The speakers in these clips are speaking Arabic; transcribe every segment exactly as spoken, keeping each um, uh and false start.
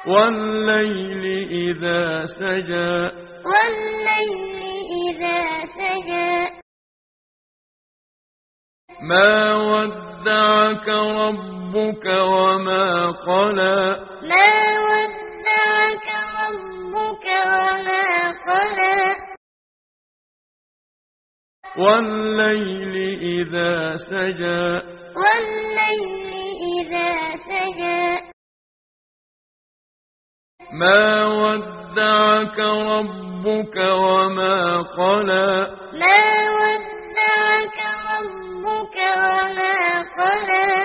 والليل إذا سجى والليل إذا سجى ما ودعك ربك وما قلى ما ودعك ربك وما قلى والليل إذا سجى والليل إذا سجى ما ودعك ربك وما قلى ما ودعك ربك وما قلى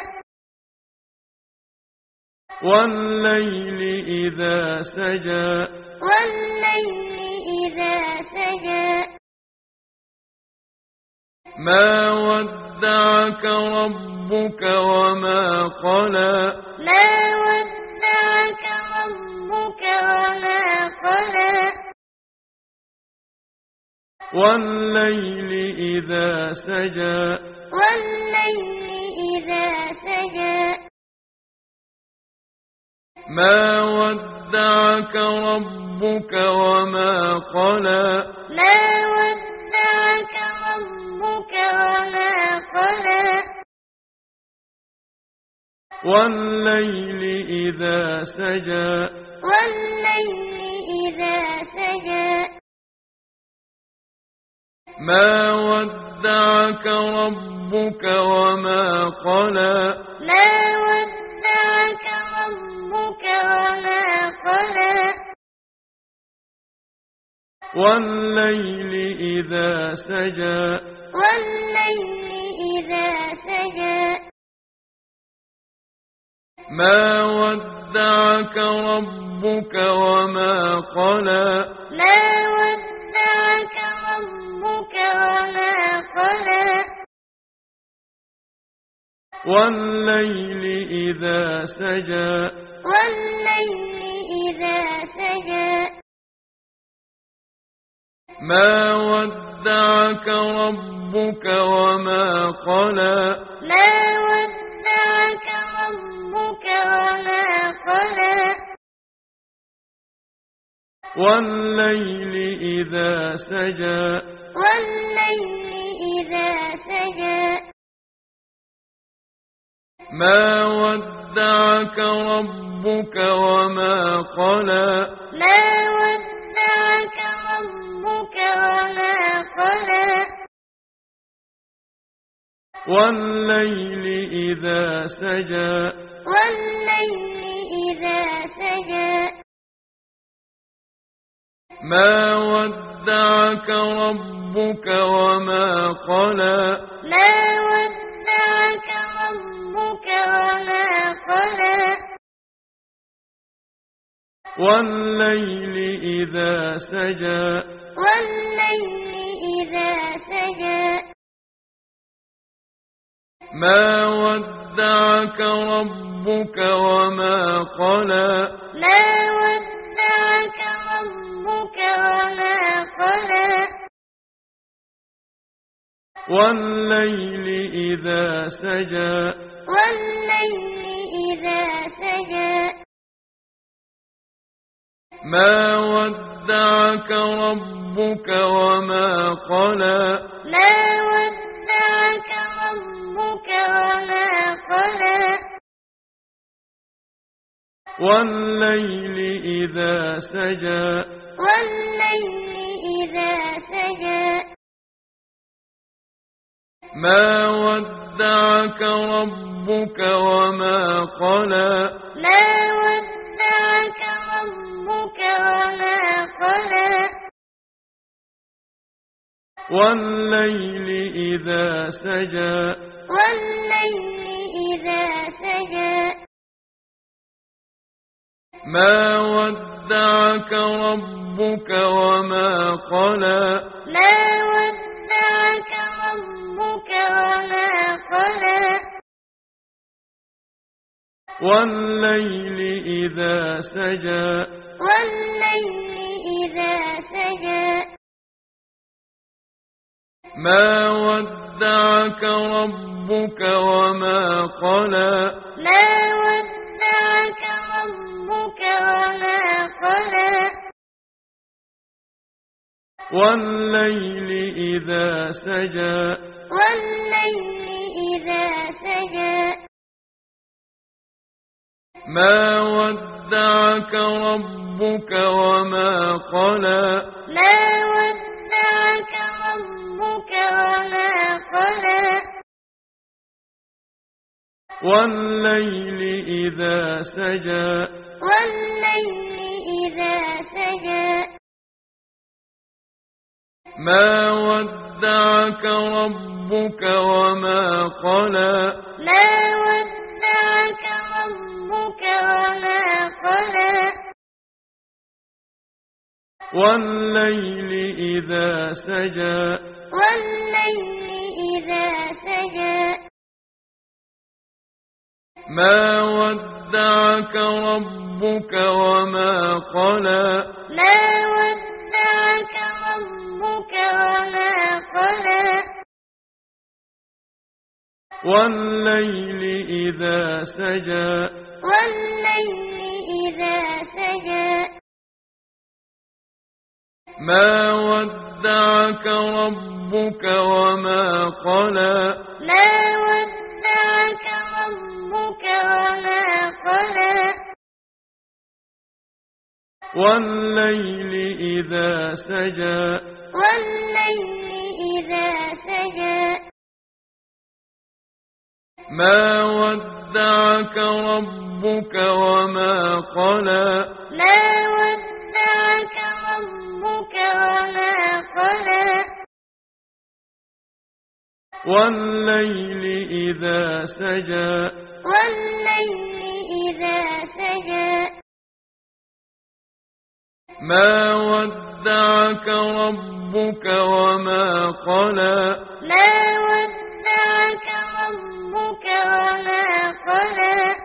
والليل إذا سجى والليل إذا سجى ما ودعك ربك وما قلى ما ودعك ربك وما قلى والليل إذا سجى والليل إذا سجى ما ودعك ربك وما قلى ما ودعك ربك وما قلى والليل إذا سجى والليل إذا سجى ما ودعك ربك وما قلى ما ودعك ربك وما قلى والليل إذا سجى والليل إذا سجى ما ودعك ربك وما قلى ما ودعك ربك وما قلى والليل إذا سجى والليل إذا سجى ما ودعك ربك وما قلى ما ودعك ربك وما قلى والليل إذا سجى والليل إذا سجى ما ودعك ربك وما قلى ما ودعك ربك وما قلى والليل إذا سجى والليل إذا سجى ما ودعك ربك وما قلى ما ودعك ربك وما قلى والليل إذا سجى والليل إذا سجى ما ودعك ربك وما قلى ما ودعك ربك وما قلى والليل إذا سجى والليل إذا سجى ما ودعك ربك وما قلى ما ودعك ربك وما قلى والليل إذا سجى والليل إذا سجى ما ودعك ربك وما قلى ما ودعك ربك وما قلى والليل إذا سجى والليل إذا سجى ما ودعك ربك وما قلى ما ودعك ربك وما قلى والليل إذا سجى والليل إذا سجى ما ودعك ربك وما قلى ما ودعك ربك وما قلى والليل إذا سجى والليل إذا سجى ما ودعك ربك وما قلى ما ودعك ربك وما قلى والليل إذا سجى والليل إذا سجى ما ودعك ربك وما قلى ما ودعك ربك وما قلى والليل إذا سجى والليل إذا سجى ما ودعك ربك وما قلى ما ودعك ربك وما قلى والليل إذا سجى والليل إذا سجى ما ودعك ربك وما قلى ما ودعك ربك وما قلى والليل إذا سجى والليل إذا سجى ما ودعك ربك وما قلى ما ودعك ربك وما قلى والليل إذا سجى والليل إذا سجى ما ودعك ربك وما قلى ما ودعك ربك وما قلى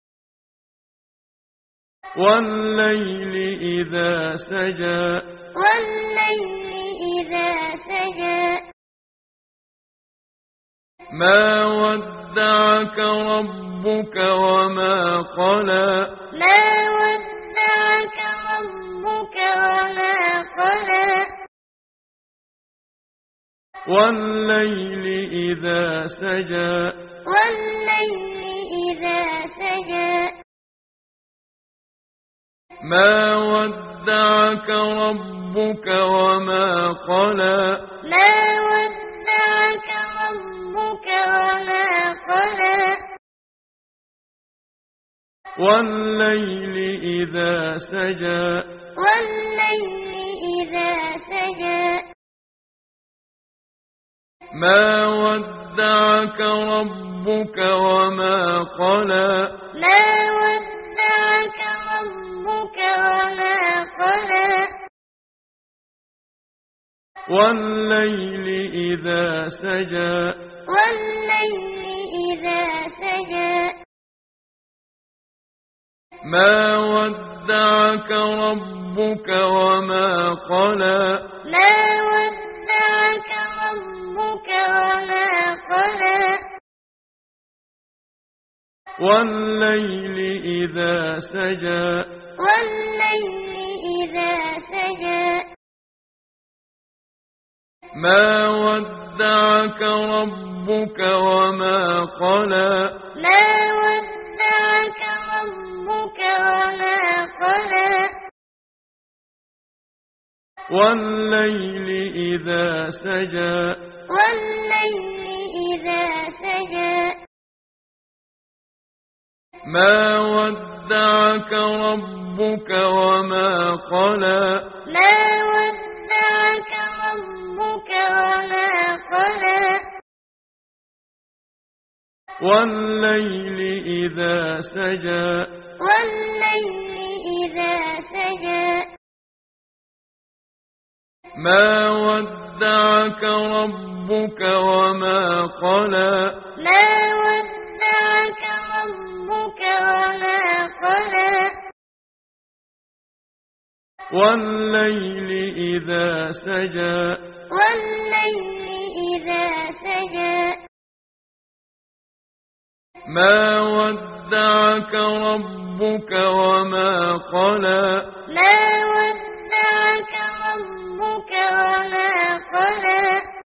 والليل إذا سجى والليل إذا سجى ما ودعك ربك وما قلى ما ودعك ربك وما قلى والليل إذا سجى والليل إذا سجى ما ودعك ربك وما قلى ما ودعك ربك وما قلى والليل إذا سجى والليل إذا سجى ما ودعك ربك وما قلى ما ودعك ربك وما قلى والليل إذا سجى والليل إذا سجى ما ودعك ربك وما قلى ما ودعك ربك وما قلى والليل إذا سجى والليل إذا سجى ما ودعك ربك وما قلى ما ودعك ربك وما قلى والليل إذا سجى والليل إذا سجى ما ودعك ربك وما قلى ما ودعك ربك وما قلى والليل إذا سجى والليل إذا سجى ما ودعك ربك وما قلى ما ودعك ربك وما قلى والليل إذا سجى والليل إذا سجى ما ودعك ودعك ربك وما قلى ما ودعك ربك وما قلى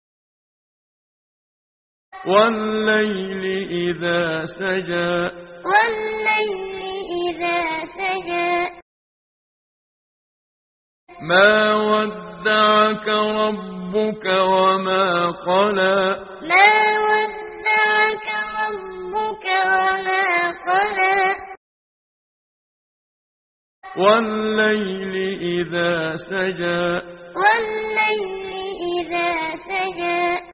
والليل إذا سجى والليل إذا سجى ما ودعك ربك وما قلى ما ودعك ربك وما قلى والليل إذا سجى والليل إذا سجى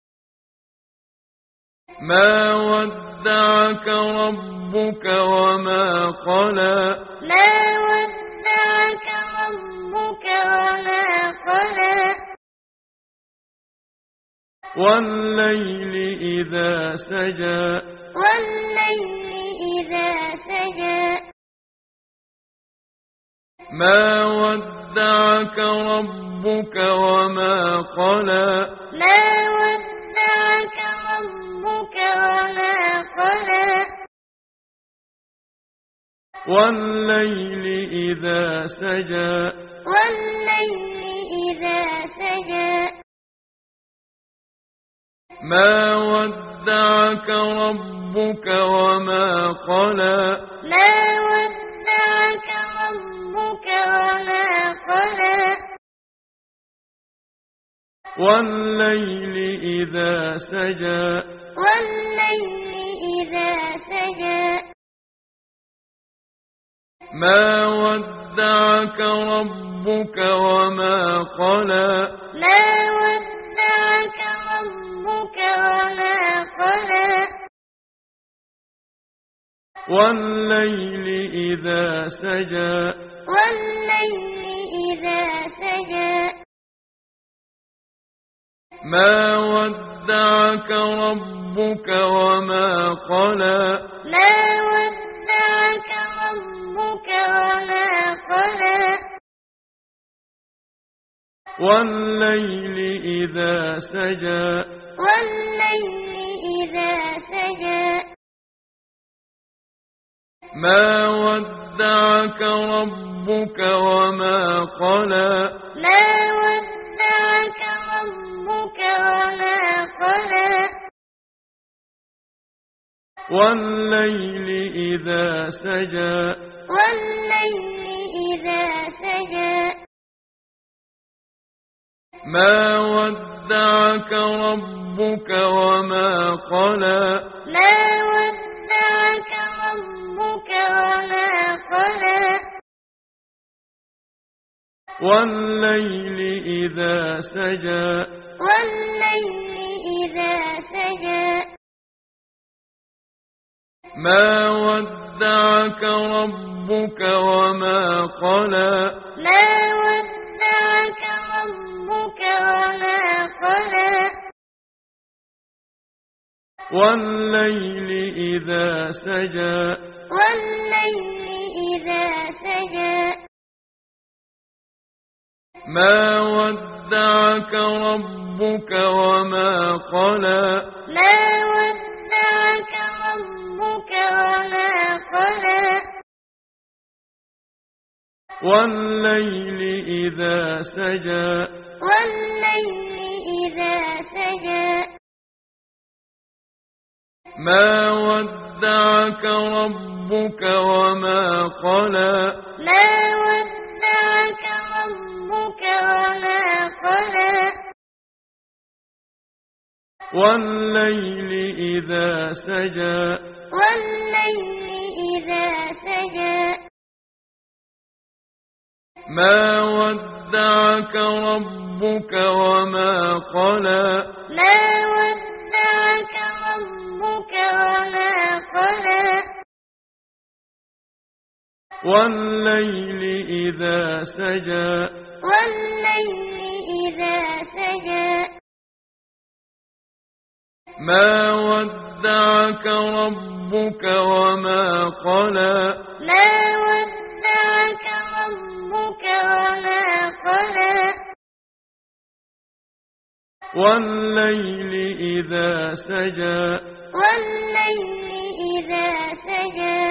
ما ودعك ربك وما قلى ما ودعك ربك وما قلى والليل إذا سجى والليل إذا سجى ما ودعك ربك وما قلى ما ودعك ربك وما قلى والليل إذا سجى والليل إذا سجى ما ودعك ربك وما قلى ما ودعك ربك وما قلى والليل إذا سجى والليل إذا سجى ما ودعك ربك وما قلى ما ودعك ربك وما قلى والليل إذا سجى والليل إذا سجى ما ودعك ربك وما قلى ما ودعك ربك وما قلى والليل إذا سجى والليل إذا سجى ما ودعك ربك وما قلى ما ودعك ربك وما قلى والليل إذا سجى والليل إذا سجى ما ودعك ربك وما قلى ما ودعك ربك وما قلى والليل إذا سجى والليل إذا سجى ما ودعك ربك وما قلى ما ودعك ربك وما قلى والليل إذا سجى والليل إذا سجى ما ودعك ربك وما قلى ما ودعك ربك وما قلى والليل إذا سجى والليل إذا سجى ما ودعك ربك وما قلى ما ودعك ربك وما قلى والليل إذا سجى والليل إذا سجى ما ودعك ربك وما قلى ما ودعك ربك وما قلى والليل إذا سجى والليل إذا سجى ما ودعك ربك وما قلى ما ودعك ربك وما قلى والليل إذا سجى والليل إذا سجى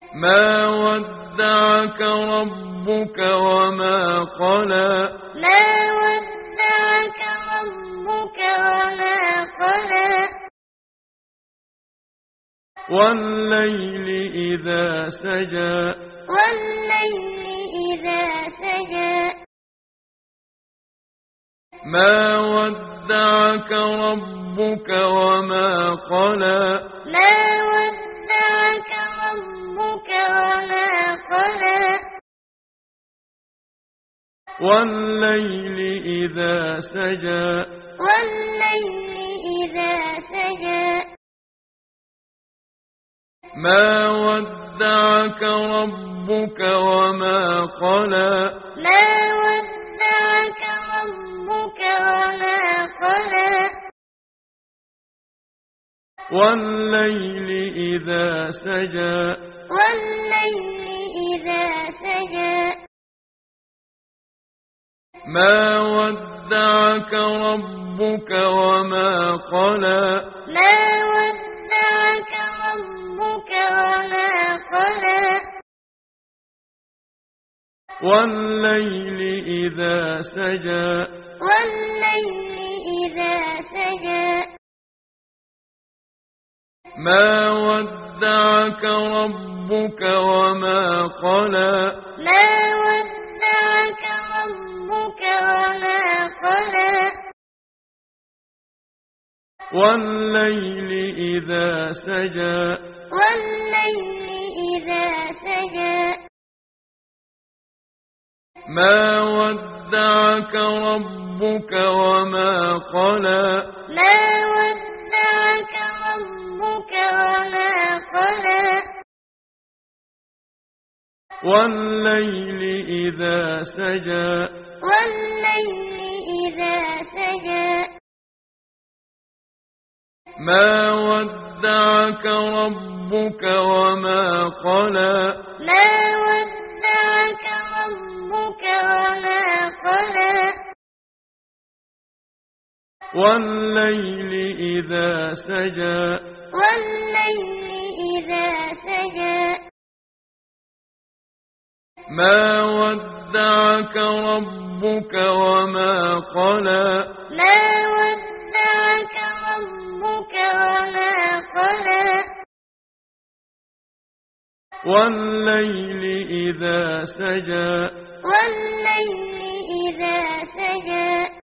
ما ودعك ربك وما قلى ما ودعك ربك وما قلى والليل إذا سجى والليل إذا سجى ما ودعك ربك وما قلى ما ودعك ربك وما قلى والليل إذا سجى والليل إذا سجى ما ودعك ربك وما قلى ما ودعك ربك وما قلى والليل إذا سجى والليل إذا سجى ما ودعك ربك وما قلى ما ودعك ربك وما قلى والليل إذا سجى والليل إذا سجى ما ودعك ربك وما قلى ما ودعك ربك وما قلى والليل إذا سجى والليل إذا سجى ما ودعك ربك وما قلى ما ودعك ربك وما قلى والليل إذا سجى والليل إذا سجى ما ودعك ربك وما قلى ما ودعك ربك وما قلى والليل إذا سجى والليل إذا سجى ما ودعك ربك وما قلى ما ودعك ربك وما قلى والليل إذا سجى والليل إذا سجى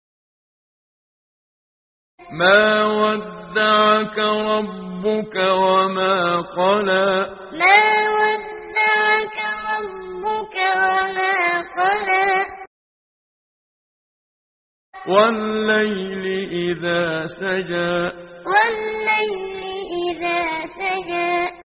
ما ودعك ربك وما قلى ما ودعك ربك وما قلى والليل إذا سجى والليل إذا سجى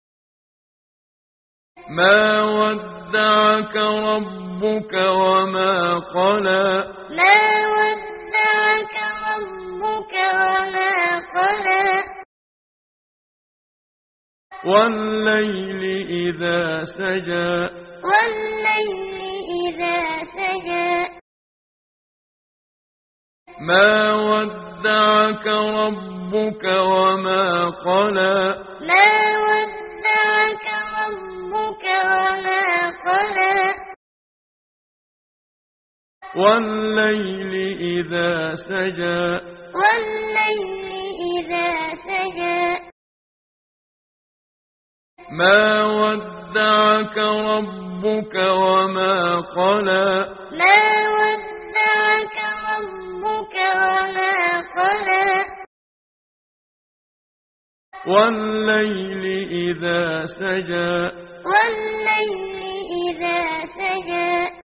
ما ودعك ربك وما قلى ما ودعك ربك وما قلى والليل إذا سجى والليل إذا سجى ما ودعك ربك وما قلى ما ودعك ربك وما قلى والليل إذا سجى والليل إذا سجى ما ودعك ربك وما قلى ما ودعك ربك وما قلى والليل إذا سجى والليل إذا سجى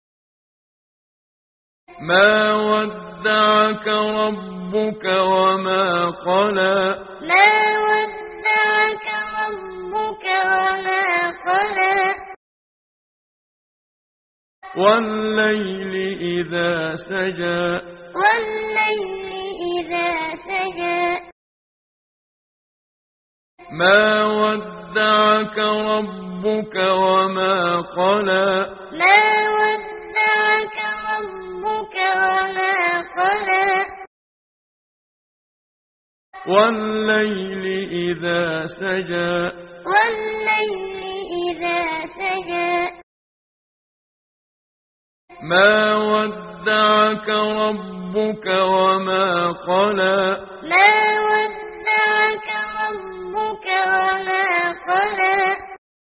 ما ودعك ربك وما قلى ما ودعك ربك وما قلى والليل إذا سجى والليل إذا سجى ما ودعك ربك وما قلى ما ودعك ربك وما قلى والليل إذا سجى والليل سجى ما ودعك ربك وما قلى ما ودعك ربك وما قلى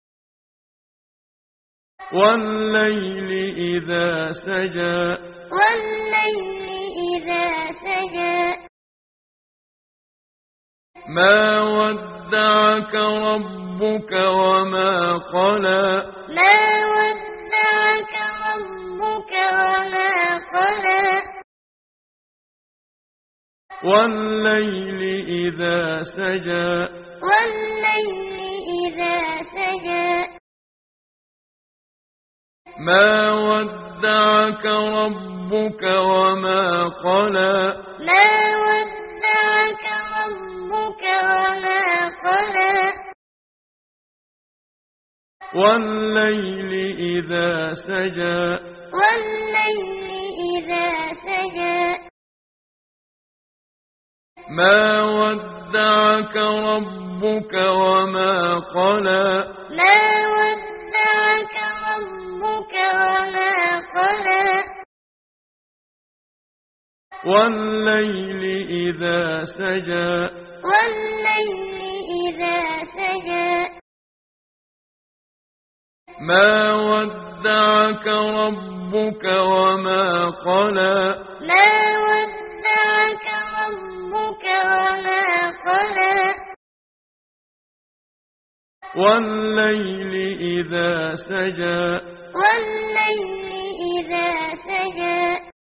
والليل إذا سجى والليل إذا سجى ما ودعك ربك وما قلى ما ودعك ربك وما قلى والليل إذا سجى والليل إذا سجى ما ودعك ربك وما قلى ما ودعك ربك وما قلى والليل إذا سجى والليل إذا سجى ما ودعك ربك وما قلى ما ودعك ربك وما قلى والليل إذا سجى والليل إذا سجى ما ودعك ربك وما قلى ما ودعك ربك وما قلى والليل إذا سجى والليل إذا سجى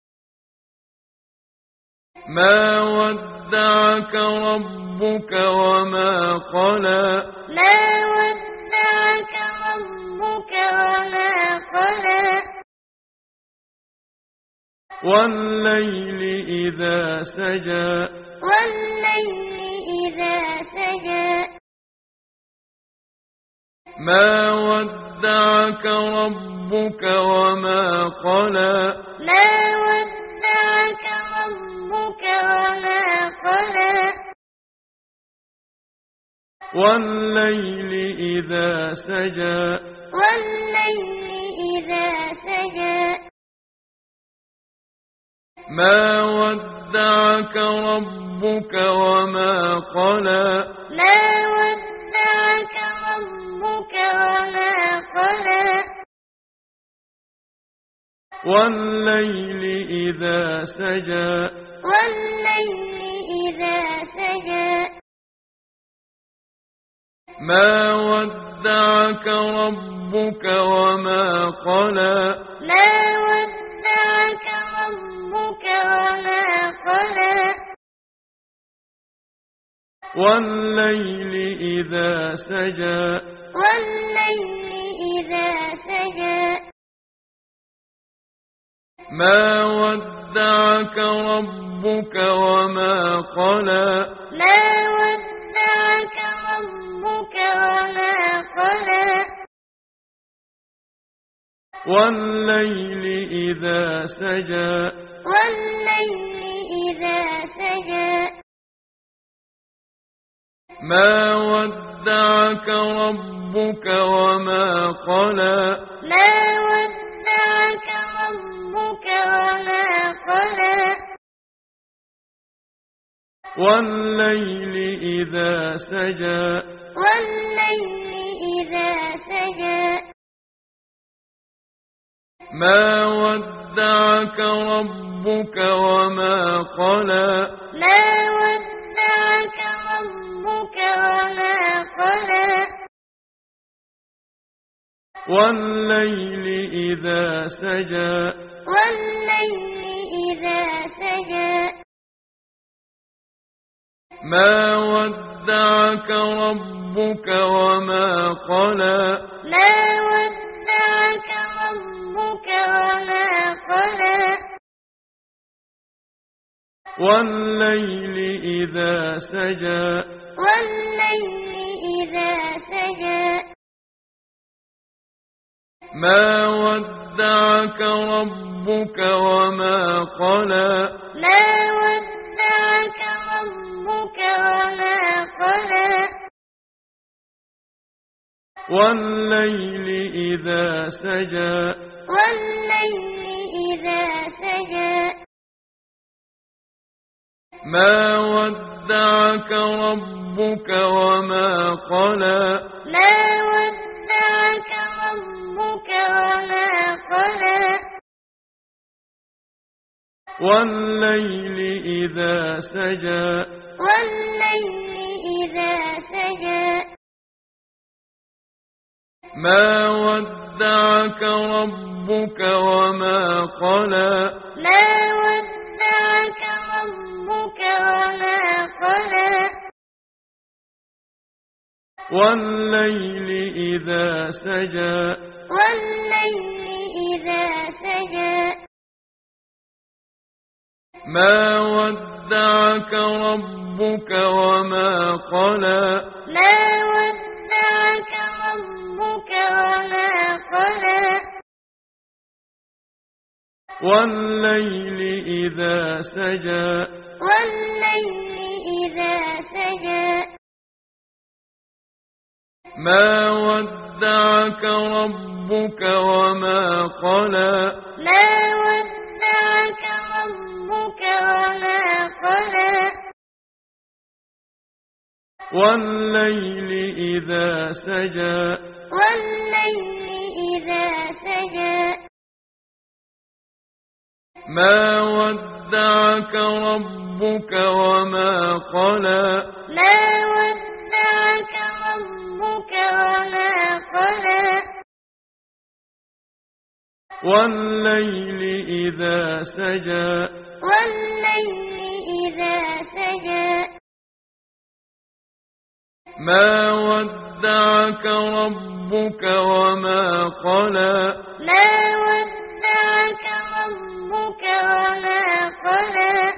ما ودعك ربك وما قلى ما ودعك ربك وما قلى والليل إذا سجى والليل إذا سجى ما ودعك ربك وما قلى ما ودعك ربك وما قلى والليل إذا سجى والليل إذا سجى ما ودعك ربك وما قلى ما ودعك ربك وما قلى والليل إذا سجى والليل إذا سجى ما ودعك ربك وما قلى ما ودعك ربك وما قلى والليل إذا سجى والليل إذا سجى ما ودعك ربك وما قلى ما ودعك ربك وما قلى والليل إذا سجى والليل إذا سجى ما ودعك ربك وما قلى ما ودعك ربك وما قلى والليل إذا سجى والليل إذا سجى ما ودعك ربك وما قلى ما ودعك ربك وما قلى والليل إذا سجى والليل إذا سجى ما ودعك ربك وما قلى ما ودعك ربك وما قلى والليل إذا سجى والليل إذا سجى ما ودعك ربك وما قلى ما ودعك ربك وما قلى والليل إذا سجى والليل إذا سجى ما ودعك ربك وما قلى ما ودعك ربك وما قلى والليل إذا سجى والليل إذا سجى ما ودعك ربك وما قلى ما ودعك ربك وما قلى والليل إذا سجى والليل إذا سجى ما ودعك ربك وما قلى ما ودعك ربك وما قلى والليل إذا سجى والليل إذا سجى ما ودعك ربك وما قلى ما ودعك ربك وما قلى والليل إذا سجى والليل إذا سجى ما ودعك ربك وما قلى ما ودعك ربك وما قلى والليل إذا سجى والليل إذا سجى ما ودعك ربك وما قلى ما ودعك ربك وما قلى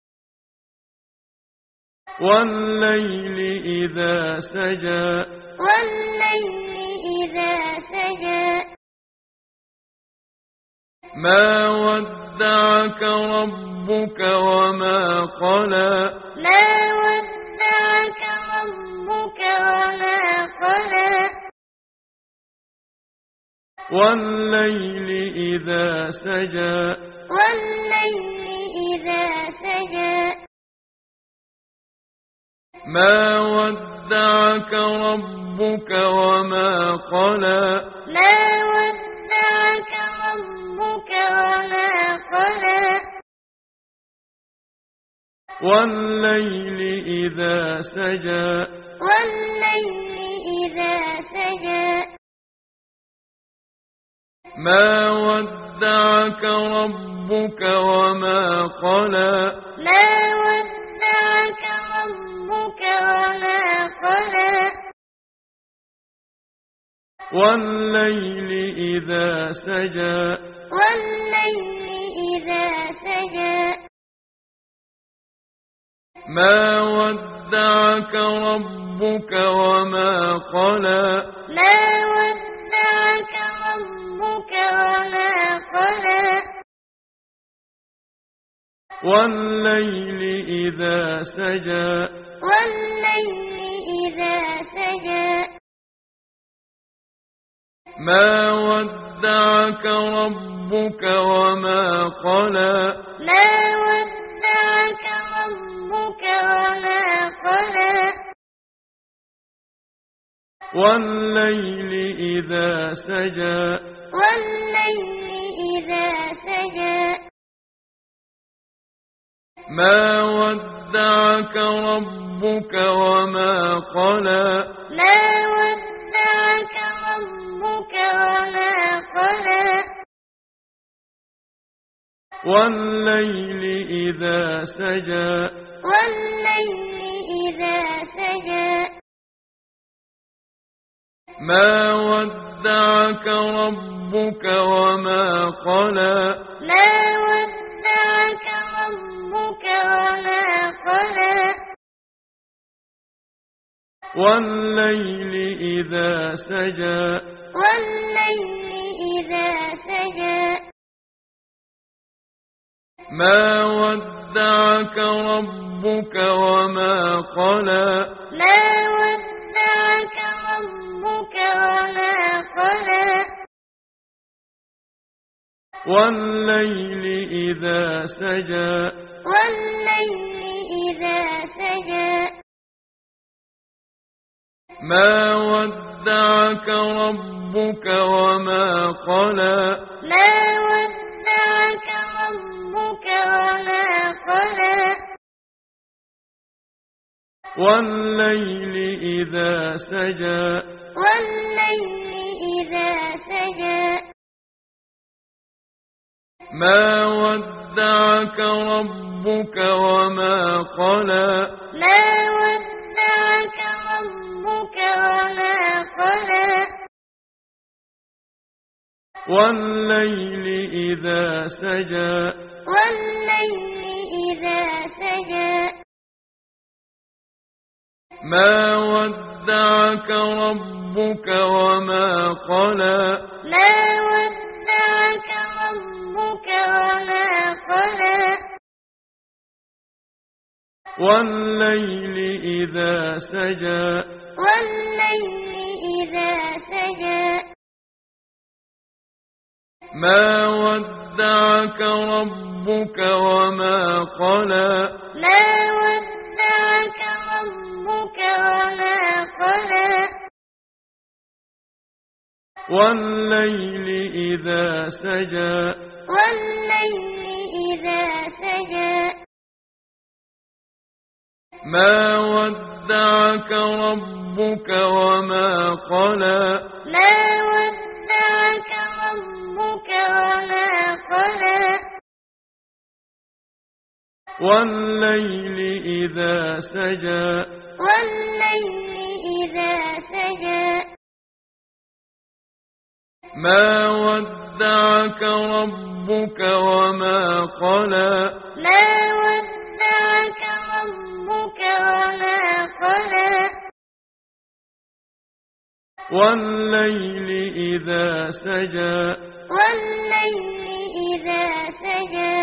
والليل إذا سجى والليل إذا سجى ما ودعك ربك وما قلى ما ودعك ربك وما قلى والليل إذا سجى والليل إذا سجى ما ودعك ربك وما قلى ما ودعك ربك وما قلى والليل إذا سجى والليل إذا سجى ما ودعك ربك وما قلى ما ودعك ربك وما قلى والليل إذا سجى والليل إذا سجى ما ودعك ربك وما قلى ما ودعك ربك وما قلى والليل إذا سجى والليل إذا سجى ما ودعك ربك وما قلى ما ودعك ربك وما قلى والليل إذا سجى والليل إذا سجى ما ودعك ربك وما قلى ما ودعك ربك وما قلى والليل إذا سجى والليل إذا سجى ما ودعك ربك وما قلى ما ودعك ربك وما قلى والليل إذا سجى والليل إذا سجى ما ودعك ربك وما قلى ما ودعك ربك وما قلى والليل إذا سجى والليل إذا سجى ما ودعك ربك وما قلى ما ودعك ربك وما قلى والليل إذا سجى والليل إذا سجى ما ودعك ربك وما قلى ما ودعك ربك وما قلى والليل إذا سجى والليل إذا سجى ما ودعك ربك وما قلى ما ودعك ربك وما قلى والليل إذا سجى والليل إذا سجى ما ودعك ربك وما قلى ما ودعك ربك وما قلى والليل إذا سجى والليل إذا سجى ما ودعك ربك وما قلى ما ودعك ربك وما قلى والليل إذا سجى والليل إذا سجى ما ودعك ربك وما قلى ما ودعك ربك وما قلى والليل إذا سجى والليل إذا سجى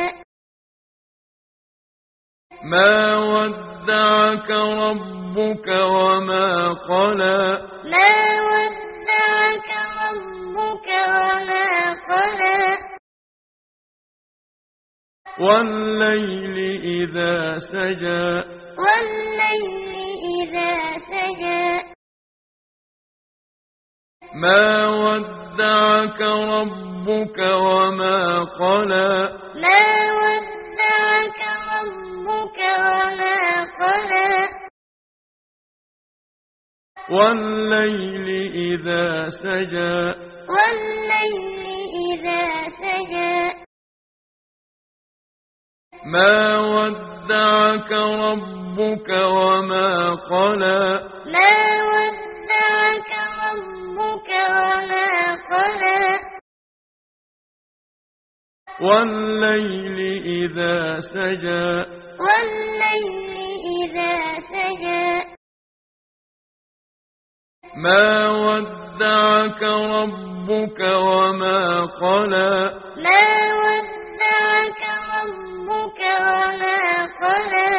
ما ودعك ربك وما قلى ما ودعك ربك وما قلى والليل إذا سجى والليل إذا سجى ما ودعك ربك وما قلى ما ودعك ربك وما قلى والليل إذا سجى والليل إذا سجى ما ودعك ربك وما قلى ما ودعك ربك وما قلى والليل إذا سجى والليل إذا سجى ما ودعك ربك وما قلى ما ودعك ربك وما قلى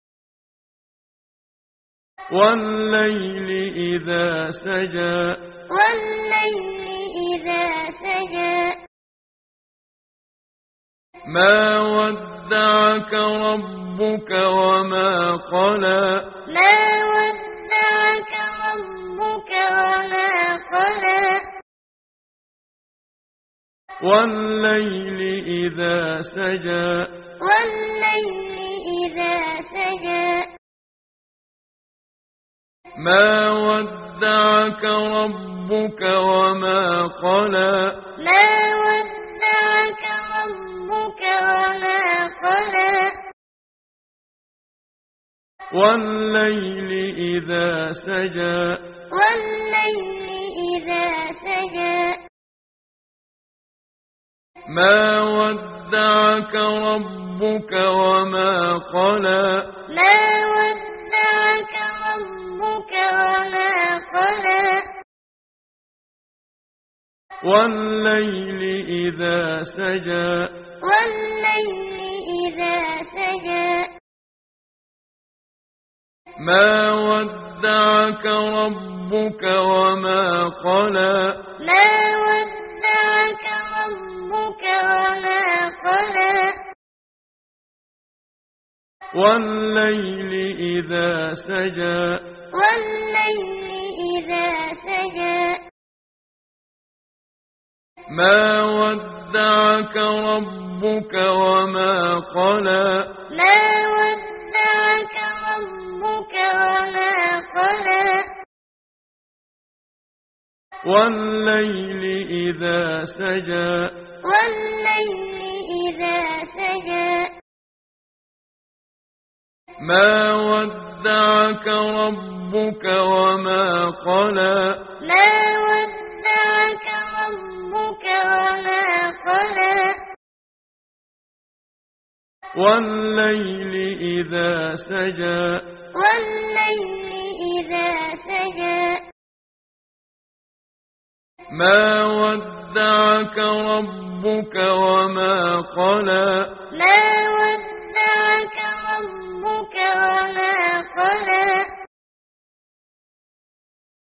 والليل إذا سجى والليل إذا سجى ما ودعك ربك وما قلى ما ودعك ربك وما قلى والليل إذا سجى والليل إذا سجى ما ودعك ربك وما قلى ما ودعك ربك وما قلى والليل إذا سجى والليل إذا سجى ما ودعك ربك وما قلى ما ودعك ربك وما قلى والليل إذا سجى والليل إذا سجى ما ودعك ودعك ربك وما قلى ما ودعك ربك وما قلى والليل إذا سجى والليل إذا سجى ما ودعك ربك وما قلى ما ودعك ربك وما قلى والليل إذا سجى والليل إذا سجى ما ودعك ربك وما قلى ما ودعك ربك وما قلى والليل إذا سجى والليل إذا سجى ما ودعك ربك وما قلى ما ودعك ربك وما قلى